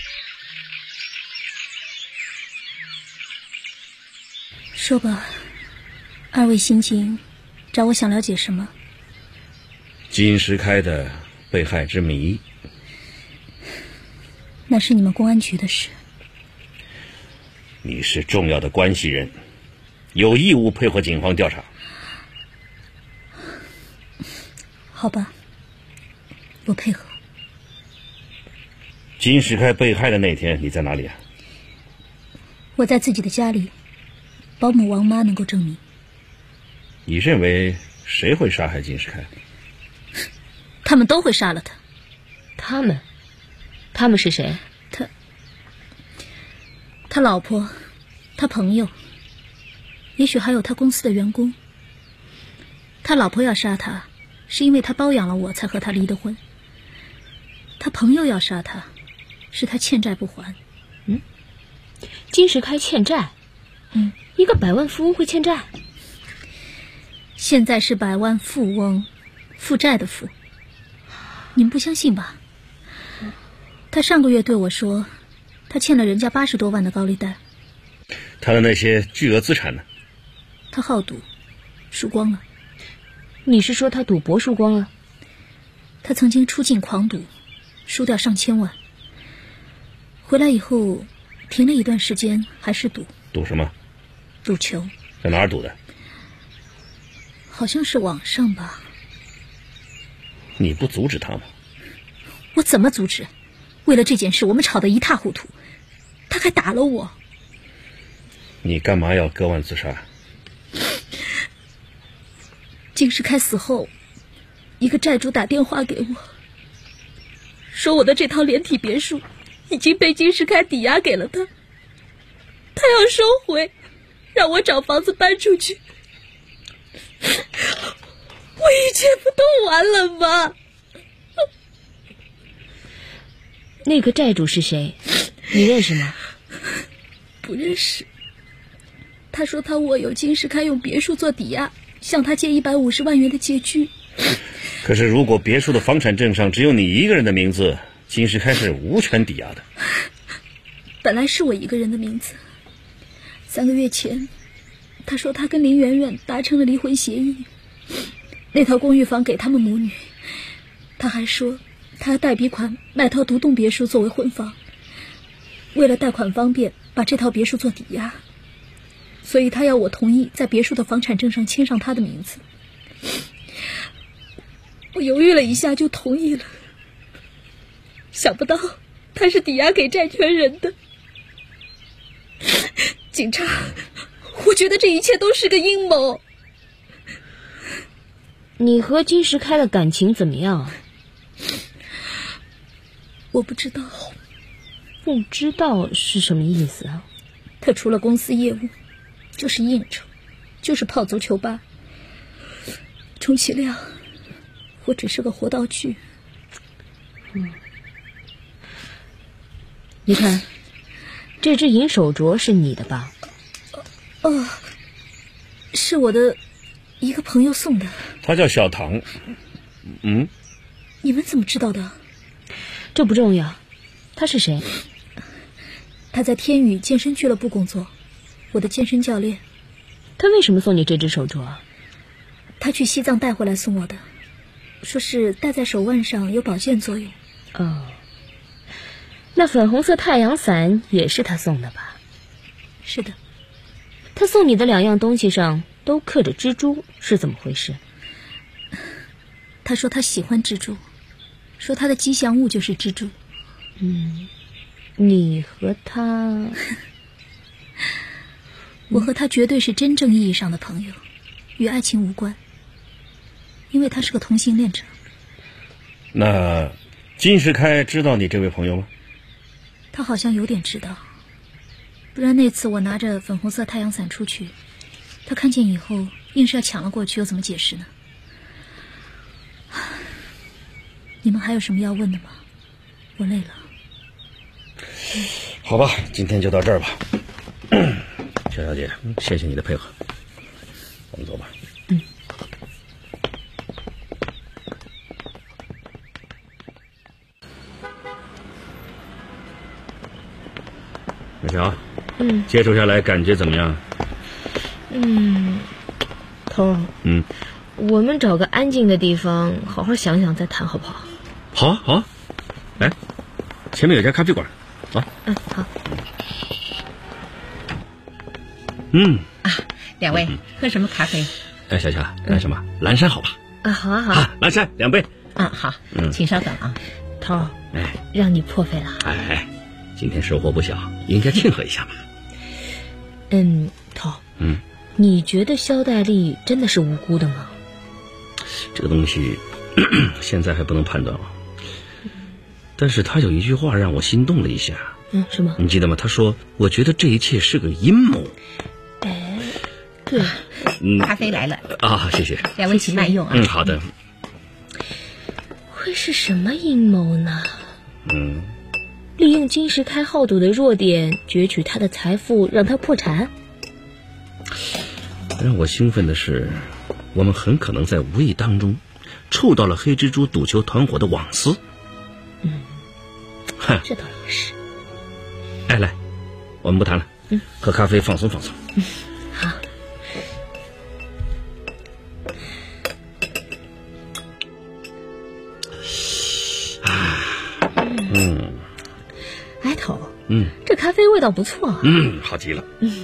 说吧，2位刑警找我想了解什么？ 金石开的被害之谜。 那是你们公安局的事。 你是重要的关系人，有义务配合警方调查。 好吧，我配合。 金石开被害的那天你在哪里啊？ 我在自己的家里，保姆王妈能够证明。 你认为谁会杀害金石开？ 他们都会杀了他。 他们是谁？ 他老婆，他朋友，也许还有他公司的员工。他老婆要杀他，是因为他包养了我才和他离的婚。他朋友要杀他，是他欠债不还。 金石开欠债？一个百万富翁会欠债？ 现在是百万富翁，负债的负。你们不相信吧？他上个月对我说，他欠了人家80多万的高利贷。 他的那些巨额资产呢？ 他好赌，输光了。 你是说他赌博输光了？ 他曾经出境狂赌，输掉上千万。回来以后停了一段时间，还是赌。 赌什么？ 赌球。 在哪儿赌的？ 好像是网上吧。 你不阻止他吗？ 我怎么阻止？为了这件事我们吵得一塌糊涂，他还打了我。 你干嘛要割腕自杀？ 金世开死后， 一个债主打电话给我，说我的这套连体别墅已经被金石开抵押给了他，他要收回，让我找房子搬出去。我一切不都完了吗？ 那个债主是谁？你认识吗？ 不认识。他说他握有金石开用别墅做抵押，向他借150万元的借据。 可是如果别墅的房产证上只有你一个人的名字，金石开是无权抵押的。 本来是我一个人的名字。3个月前，他说他跟林媛媛达成了离婚协议，那套公寓房给他们母女。他还说他要贷笔款买套独栋别墅作为婚房，为了贷款方便，把这套别墅做抵押，所以他要我同意在别墅的房产证上签上他的名字。我犹豫了一下就同意了，想不到他是抵押给债权人的。警察，我觉得这一切都是个阴谋。 你和金石开的感情怎么样？ 我不知道。 不知道是什么意思啊？ 他除了公司业务，就是应酬，就是泡足球吧，充其量我只是个活道具。 你看，这只银手镯是你的吧？ 哦，是我的一个朋友送的。 他叫小唐。 你们怎么知道的？ 这不重要。他是谁？ 他在天宇健身俱乐部工作，我的健身教练。 他为什么送你这只手镯啊？ 他去西藏带回来送我的，说是戴在手腕上有保健作用。 哦，那粉红色太阳伞也是他送的吧？ 是的。 他送你的2样东西上都刻着蜘蛛，是怎么回事？ 他说他喜欢蜘蛛，说他的吉祥物就是蜘蛛。 你和他我和他绝对是真正意义上的朋友，与爱情无关，因为他是个同性恋者。 那金石开知道你这位朋友吗？ 他好像有点知道，不然那次我拿着粉红色太阳伞出去，他看见以后硬是要抢了过去，又怎么解释呢？你们还有什么要问的吗？我累了。 好吧，今天就到这儿吧。小小姐，谢谢你的配合，我们走吧。小乔，接触下来感觉怎么样？ 头，我们找个安静的地方好好想想再谈好不好？ 好啊，好啊，来，前面有家咖啡馆，走。 好。 两位喝什么咖啡？ 小乔，来什么？蓝山好吧？ 好啊，好。 蓝山2杯。 好，请稍等啊。 头，让你破费了。 今天收获不小，应该庆贺一下嘛。 头，你觉得肖黛丽真的是无辜的吗？ 这个东西现在还不能判断啊。但是他有一句话让我心动了一下。 是吗？ 你记得吗？他说：“我觉得这一切是个阴谋。” 对。 咖啡来了啊，谢谢。 两位请慢用啊。 好的。 会是什么阴谋呢？利用金石开好赌的弱点，攫取他的财富，让他破产。 让我兴奋的是，我们很可能在无意当中触到了黑蜘蛛赌球团伙的网丝。 这倒也是。 来，我们不谈了，喝咖啡放松放松。 好。头，这咖啡味道不错啊。 好极了。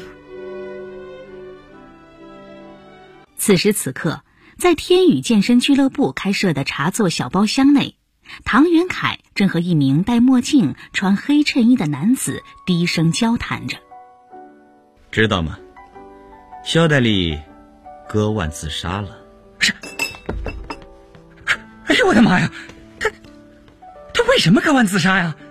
此时此刻，在天宇健身俱乐部开设的茶座小包厢内，唐元凯正和一名戴墨镜、穿黑衬衣的男子低声交谈着。 知道吗？肖黛丽割腕自杀了。 哎呦我的妈呀，他为什么割腕自杀呀？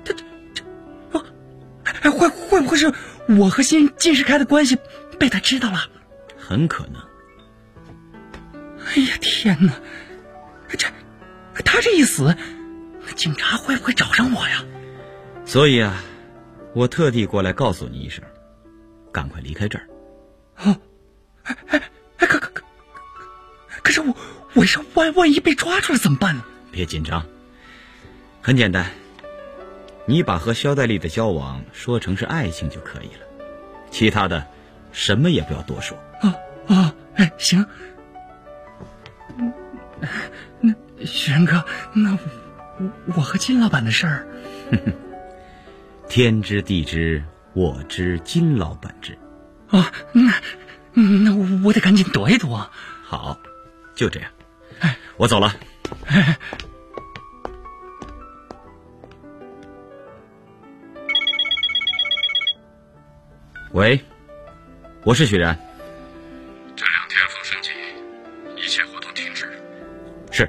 会不会是我和金石开的关系被他知道了？ 很可能。 哎呀天哪，他这一死，警察会不会找上我呀？ 所以啊，我特地过来告诉你一声，赶快离开这儿。 哦，可是我是万一被抓住了怎么办呢？ 别紧张，很简单，你把和肖黛丽的交往说成是爱情就可以了，其他的什么也不要多说。 行。那许仁哥，那我和金老板的事儿， 天知地知，我知金老板知。 那我得赶紧躲一躲。 好，就这样。我走了。喂，我是许然。 这2天风声紧，一切活动停止。 是。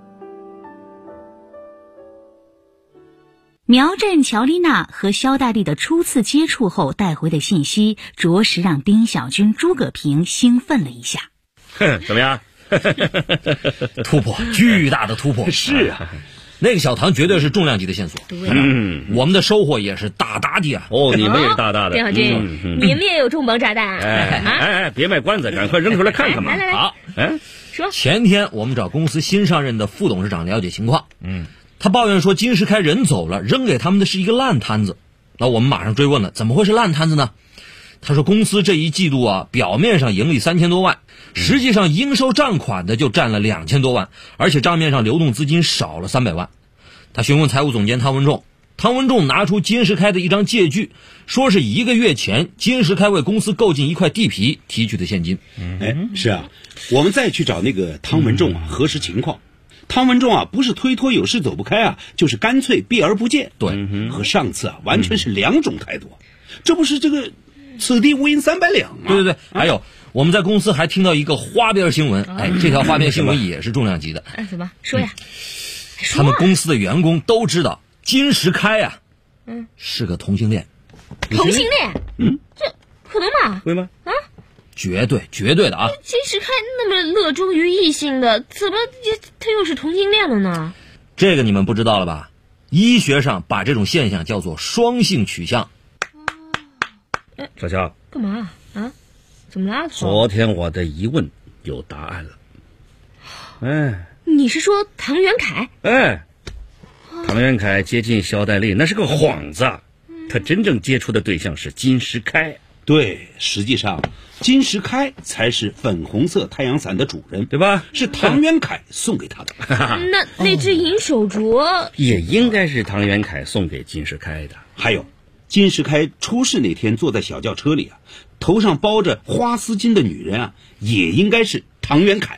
苗振、乔丽娜和肖黛丽的初次接触后带回的信息，着实让丁小军、诸葛平兴奋了一下。 怎么样？ 突破，巨大的突破。 是啊， 那个小唐绝对是重量级的线索。我们的收获也是大大的啊！ 你们也是大大的。 丁小军，你们也有重磅炸弹？ 别卖关子，赶快扔出来看看吧。 来， 好， 说。 前天我们找公司新上任的副董事长了解情况。他抱怨说金石开人走了，扔给他们的是一个烂摊子。那我们马上追问了，怎么会是烂摊子呢？他说公司这一季度啊，表面上盈利3000多万，实际上应收账款的就占了2000多万，而且账面上流动资金少了300万。他询问财务总监汤文仲，汤文仲拿出金石开的一张借据，说是1个月前金石开为公司购进一块地皮提取的现金。 是啊，我们再去找那个汤文仲核实情况。汤文仲不是推脱有事走不开就是干脆避而不见。 对， 和上次完全是2种态度。这不是这个此地无银300两吗？ 对，还有我们在公司还听到一个花边新闻，这条花边新闻也是重量级的。 怎么说呀？ 他们公司的员工都知道金石开是个同性恋。 同性恋？这可能吗？ 会吗？ 绝对的啊！ 金石开那么乐衷于异性的，怎么他又是同性恋了呢？ 这个你们不知道了吧？医学上把这种现象叫做双性取向。 小乔， 干嘛怎么了？ 昨天我的疑问有答案了。 你是说唐元凯？ 唐元凯接近肖黛丽那是个幌子，他真正接触的对象是金石开。 对，实际上金石开才是粉红色太阳伞的主人， 对吧？ 是唐元凯送给他的。 那只银手镯也应该是唐元凯送给金石开的。 还有金石开出事那天坐在小轿车里头上包着花丝巾的女人也应该是唐元凯。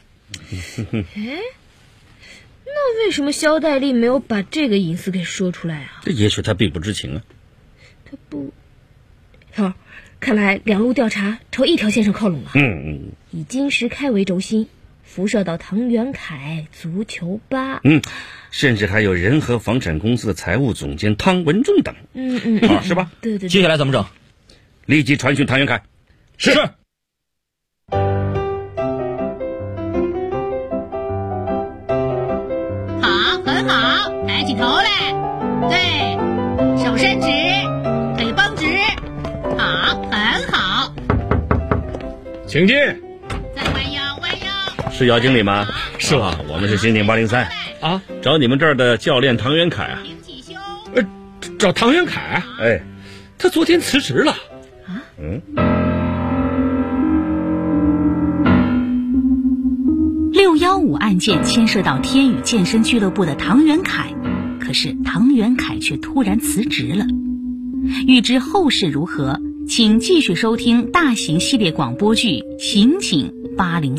那为什么肖黛丽没有把这个隐私给说出来这也许他并不知情他不看来两路调查朝一条线上靠拢了。以金石开为轴心，辐射到唐元凯、足球吧， 甚至还有仁和房产公司的财务总监汤文仲等。是吧？ 对。 接下来怎么整？ 立即传讯唐元凯。 是。 好，很好，抬起头来，对，手伸直，腿绷直，好，很好。 请进。 再弯腰，弯腰。 是姚经理吗？ 是啊，我们是刑警803找你们这儿的教练唐元凯找唐元凯？他昨天辞职了。 615案件牵涉到天宇健身俱乐部的唐元凯，可是唐元凯却突然辞职了。欲知后事如何，请继续收听大型系列广播剧《刑警803》。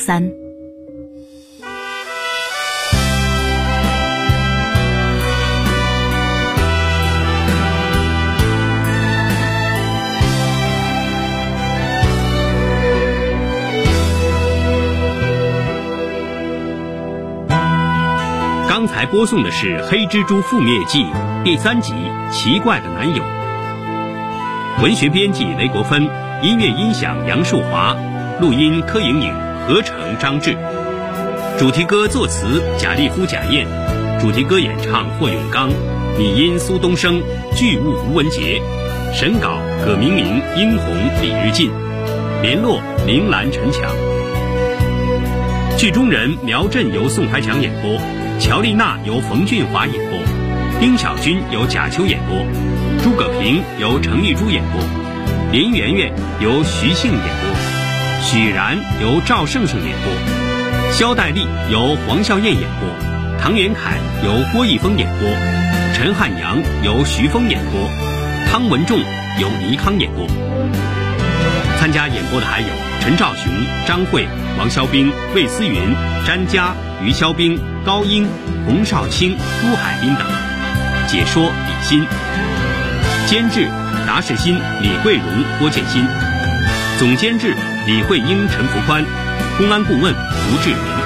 播送的是《黑蜘蛛覆灭记》第3集《奇怪的男友》。文学编辑雷国芬，音乐音响杨树华，录音柯莹莹，合成张志。主题歌作词贾立夫、贾燕，主题歌演唱霍永刚，拟音苏东升，剧务吴文杰，审稿葛明明、殷红、李日进，联络林兰、陈强。剧中人苗震由宋怀强演播，乔丽娜由冯俊华演播，丁小军由贾秋演播，诸葛平由程玉珠演播，林媛媛由徐庆演播，许然由赵胜胜演播，肖黛丽由黄笑燕演播，唐元凯由郭毅峰演播，陈汉阳由徐峰演播，汤文仲由倪康演播。参加演播的还有陈兆雄、张慧、王肖兵、魏思云、詹佳、于肖兵、高英、洪少卿、朱海滨等。解说李欣，监制达世新、李桂荣、郭建新，总监制李慧英、陈福宽，公安顾问吴志明。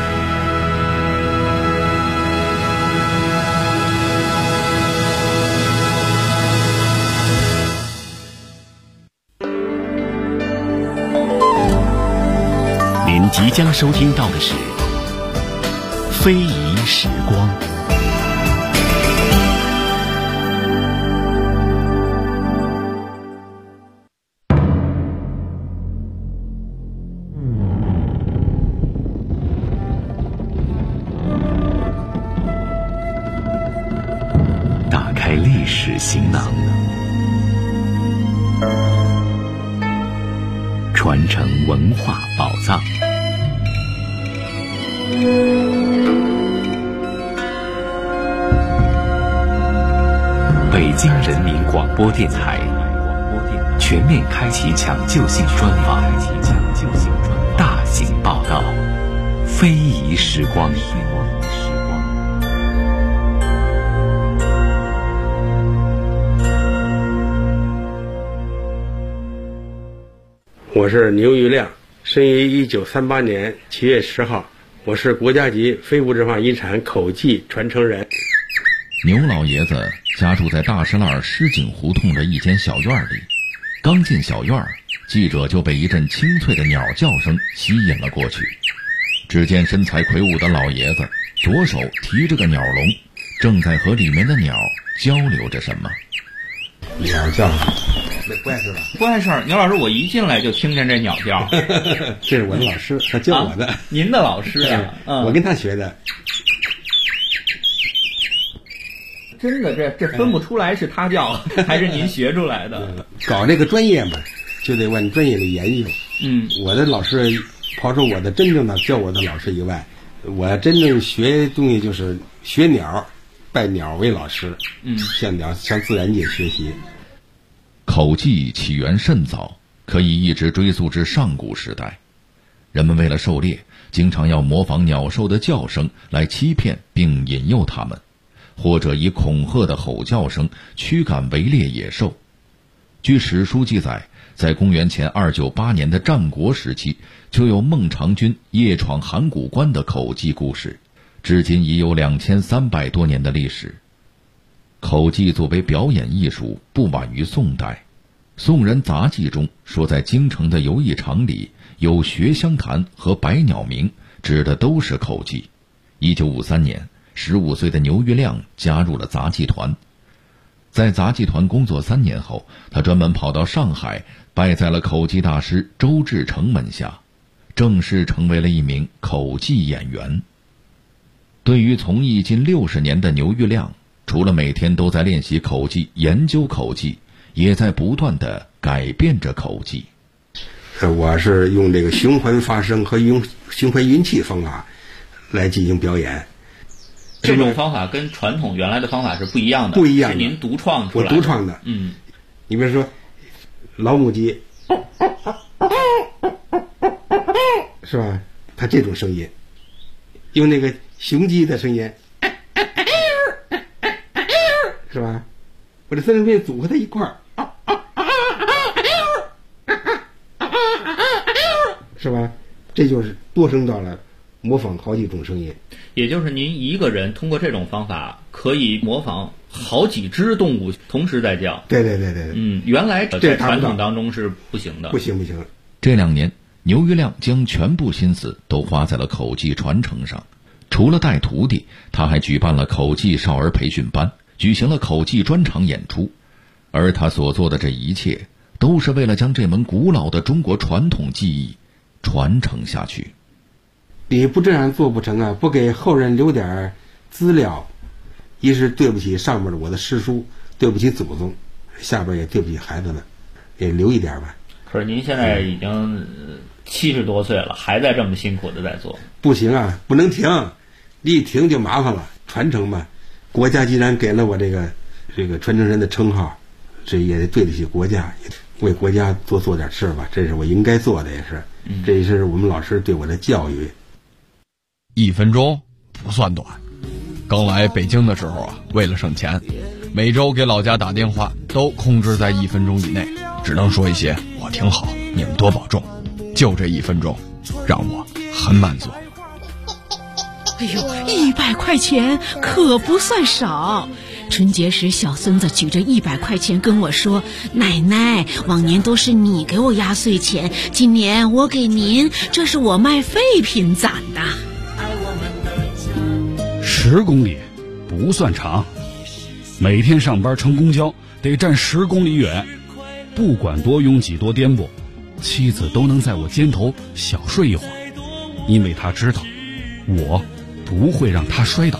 您即将收听到的是《非遗时光》。打开历史行囊，传承文化宝藏。北京人民广播电台全面开启抢救性专访，大型报道，非遗时光。 我是牛玉亮，生于1938年7月10号，我是国家级非物质文化遗产口技传承人。 牛老爷子家住在大石栏狮井胡同的一间小院里，刚进小院，记者就被一阵清脆的鸟叫声吸引了过去。只见身材魁梧的老爷子左手提着个鸟笼，正在和里面的鸟交流着什么。 鸟叫不碍事吧？ 不碍事。牛老师，我一进来就听见这鸟叫。 这是我的老师，他教我的。 您的老师啊？ 我跟他学的。 真的，这分不出来是他教还是您学出来的。 搞这个专业嘛，就得往专业里研究。我的老师，刨出我的真正的教我的老师以外，我真正学东西就是学鸟，拜鸟为老师。向自然界学习。 口技起源甚早，可以一直追溯至上古时代。人们为了狩猎，经常要模仿鸟兽的叫声来欺骗并引诱它们，或者以恐吓的吼叫声驱赶围猎野兽。据史书记载，在公元前298年的战国时期，就有孟尝君夜闯函谷关的口技故事，至今已有2300多年的历史。口技作为表演艺术，不晚于宋代。宋人杂记中说，在京城的游艺场里有学香坛和百鸟鸣，指的都是口技。1953年，15岁的牛玉亮加入了杂技团。在杂技团工作3年后，他专门跑到上海，拜在了口技大师周志成门下，正式成为了一名口技演员。对于从艺近60年的牛玉亮，除了每天都在练习口技、研究口技，也在不断地改变着口技。 我是用这个循环发声和用循环运气方法来进行表演。 这种方法跟传统原来的方法是不一样的， 不一样的， 是您独创出来的。 我独创的。你比如说老母鸡，是吧？它这种声音，用那个雄鸡的声音。是吧？我这3声片组合在一块儿，是吧？这就是多声道了， 模仿好几种声音。 也就是您一个人通过这种方法可以模仿好几只动物同时在叫。 对。 原来在传统当中是不行的。 不行。 这2年，牛于亮将全部心思都花在了口技传承上。除了带徒弟，他还举办了口技少儿培训班，举行了口技专场演出。而他所做的这一切，都是为了将这门古老的中国传统技艺传承下去。 你不这样做不成啊！不给后人留点资料，一是对不起上面的我的师叔，对不起祖宗，下边也对不起孩子们，也留一点吧。 可是您现在已经70多岁了，还在这么辛苦的在做。 不行啊，不能停，你一停就麻烦了。传承嘛，国家既然给了我这个传承人的称号，这也得对得起国家，为国家多做点事吧，这是我应该做的，也是，这也是我们老师对我的教育。 1分钟不算短，刚来北京的时候啊，为了省钱，每周给老家打电话都控制在1分钟以内，只能说一些我挺好，你们多保重，就这1分钟，让我很满足。 哎呦，100块钱可不算少。春节时，小孙子举着100块钱跟我说：“奶奶，往年都是你给我压岁钱，今年我给您，这是我卖废品攒的。 ”10公里不算长，每天上班乘公交得站10公里远，不管多拥挤多颠簸，妻子都能在我肩头小睡一会儿，因为她知道我不会让她摔倒。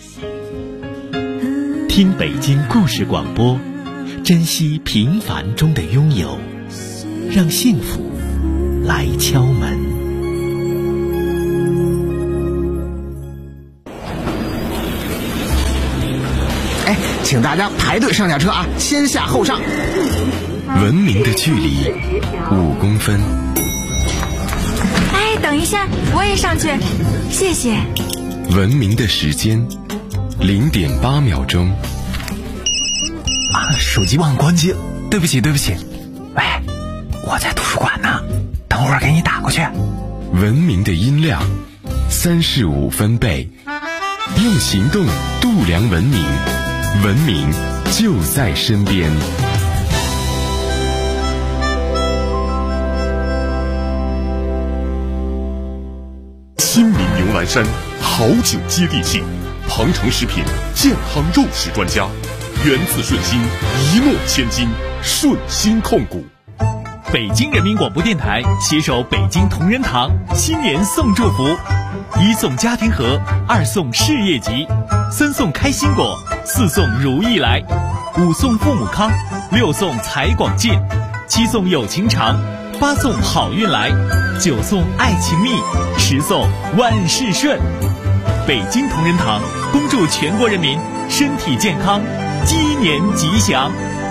听北京故事广播，珍惜平凡中的拥有，让幸福来敲门。 请大家排队上下车啊，先下后上。 文明的距离5公分。 哎，等一下，我也上去，谢谢。 文明的时间0.8秒钟。 手机忘关机，对不起。喂，我在图书馆呢，等会儿给你打过去。 文明的音量35分贝，用行动度量文明，文明就在身边。新民牛栏山好酒接地气，庞城食品健康肉食专家，源自顺心，一诺千金，顺心控股。 北京人民广播电台携手北京同仁堂新年送祝福：1送家庭盒，2送事业吉，3送开心果，4送如意来，5送父母康，6送财广进，7送友情长，8送好运来，9送爱情蜜，10送万事顺。北京同仁堂恭祝全国人民身体健康，鸡年吉祥。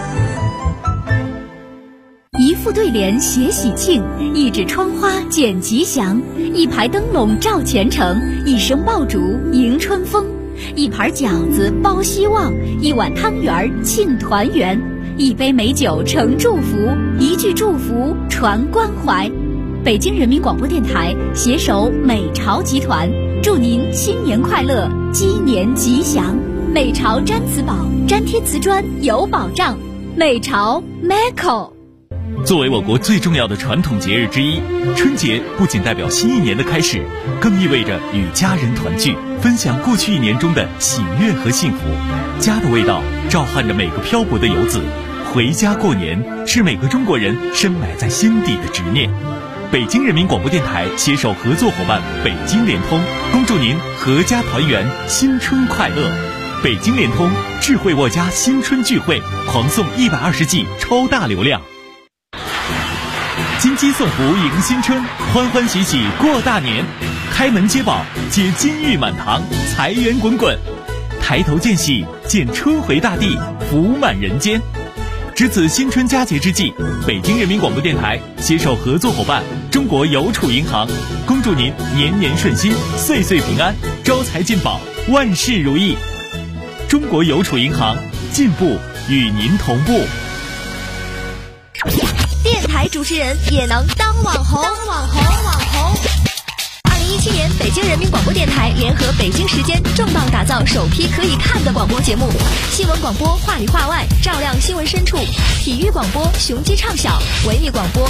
一副对联写喜庆，一纸窗花剪吉祥，一排灯笼照前程，一声爆竹迎春风，一盘饺子包希望，一碗汤圆庆团圆，一杯美酒呈祝福，一句祝福传关怀。北京人民广播电台携手美巢集团，祝您新年快乐，鸡年吉祥。美巢粘瓷宝，粘贴瓷砖有保障。美巢 Meco。 作为我国最重要的传统节日之一，春节不仅代表新一年的开始，更意味着与家人团聚，分享过去1年中的喜悦和幸福。家的味道召唤着每个漂泊的游子，回家过年是每个中国人深埋在心底的执念。北京人民广播电台携手合作伙伴北京联通，恭祝您阖家团圆，新春快乐。北京联通智慧沃家新春聚会，狂送120G 超大流量。金鸡送福迎新春，欢欢喜喜过大年，开门接宝，接金玉满堂，财源滚滚，抬头见喜，见春回大地，福满人间。值此新春佳节之际，北京人民广播电台携手合作伙伴中国邮储银行，恭祝您年年顺心，岁岁平安，招财进宝，万事如意。中国邮储银行，进步与您同步。 电台主持人也能当网红。2017年北京人民京时间重磅打造首批可以看的广播节目，新闻广播话里话外照亮新闻深处，体育广播雄鸡唱晓，文艺广播